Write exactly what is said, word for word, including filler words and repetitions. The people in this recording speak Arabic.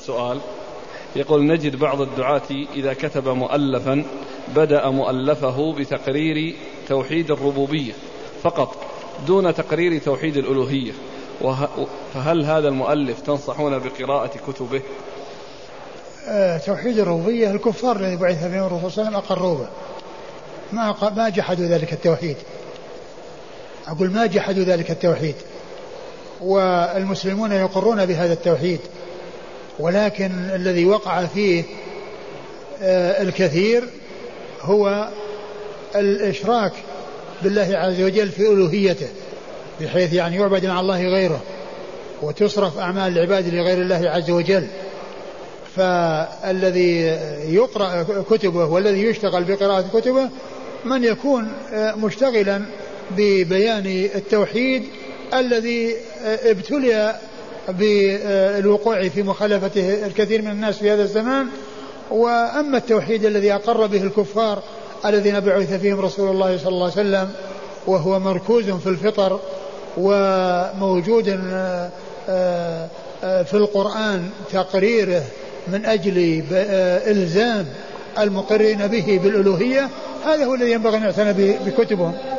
سؤال يقول: نجد بعض الدعاة إذا كتب مؤلفا بدأ مؤلفه بتقرير توحيد الربوبية فقط دون تقرير توحيد الألوهية، فهل هذا المؤلف تنصحون بقراءة كتبه؟ أه توحيد الربوبية الكفار الذي بعث فيهم الرسول صلى الله عليه وسلم أقروه، ما ما جحدوا ذلك التوحيد. أقول ما جحدوا ذلك التوحيد، والمسلمون يقرون بهذا التوحيد، ولكن الذي وقع فيه أه الكثير هو الإشراك بالله عز وجل في ألوهيته، بحيث يعني يعبد مع الله غيره وتصرف أعمال العباد لغير الله عز وجل. فالذي يقرأ كتبه والذي يشتغل بقراءة كتبه من يكون مشتغلا ببيان التوحيد الذي ابتلي بالوقوع في مخالفته الكثير من الناس في هذا الزمان. وأما التوحيد الذي أقر به الكفار الذين بعث فيهم رسول الله صلى الله عليه وسلم وهو مركوز في الفطر وموجود في القرآن تقريره من أجل إلزام المقرين به بالألوهية، هذا هو الذي ينبغي أن يعتنى بكتبهم.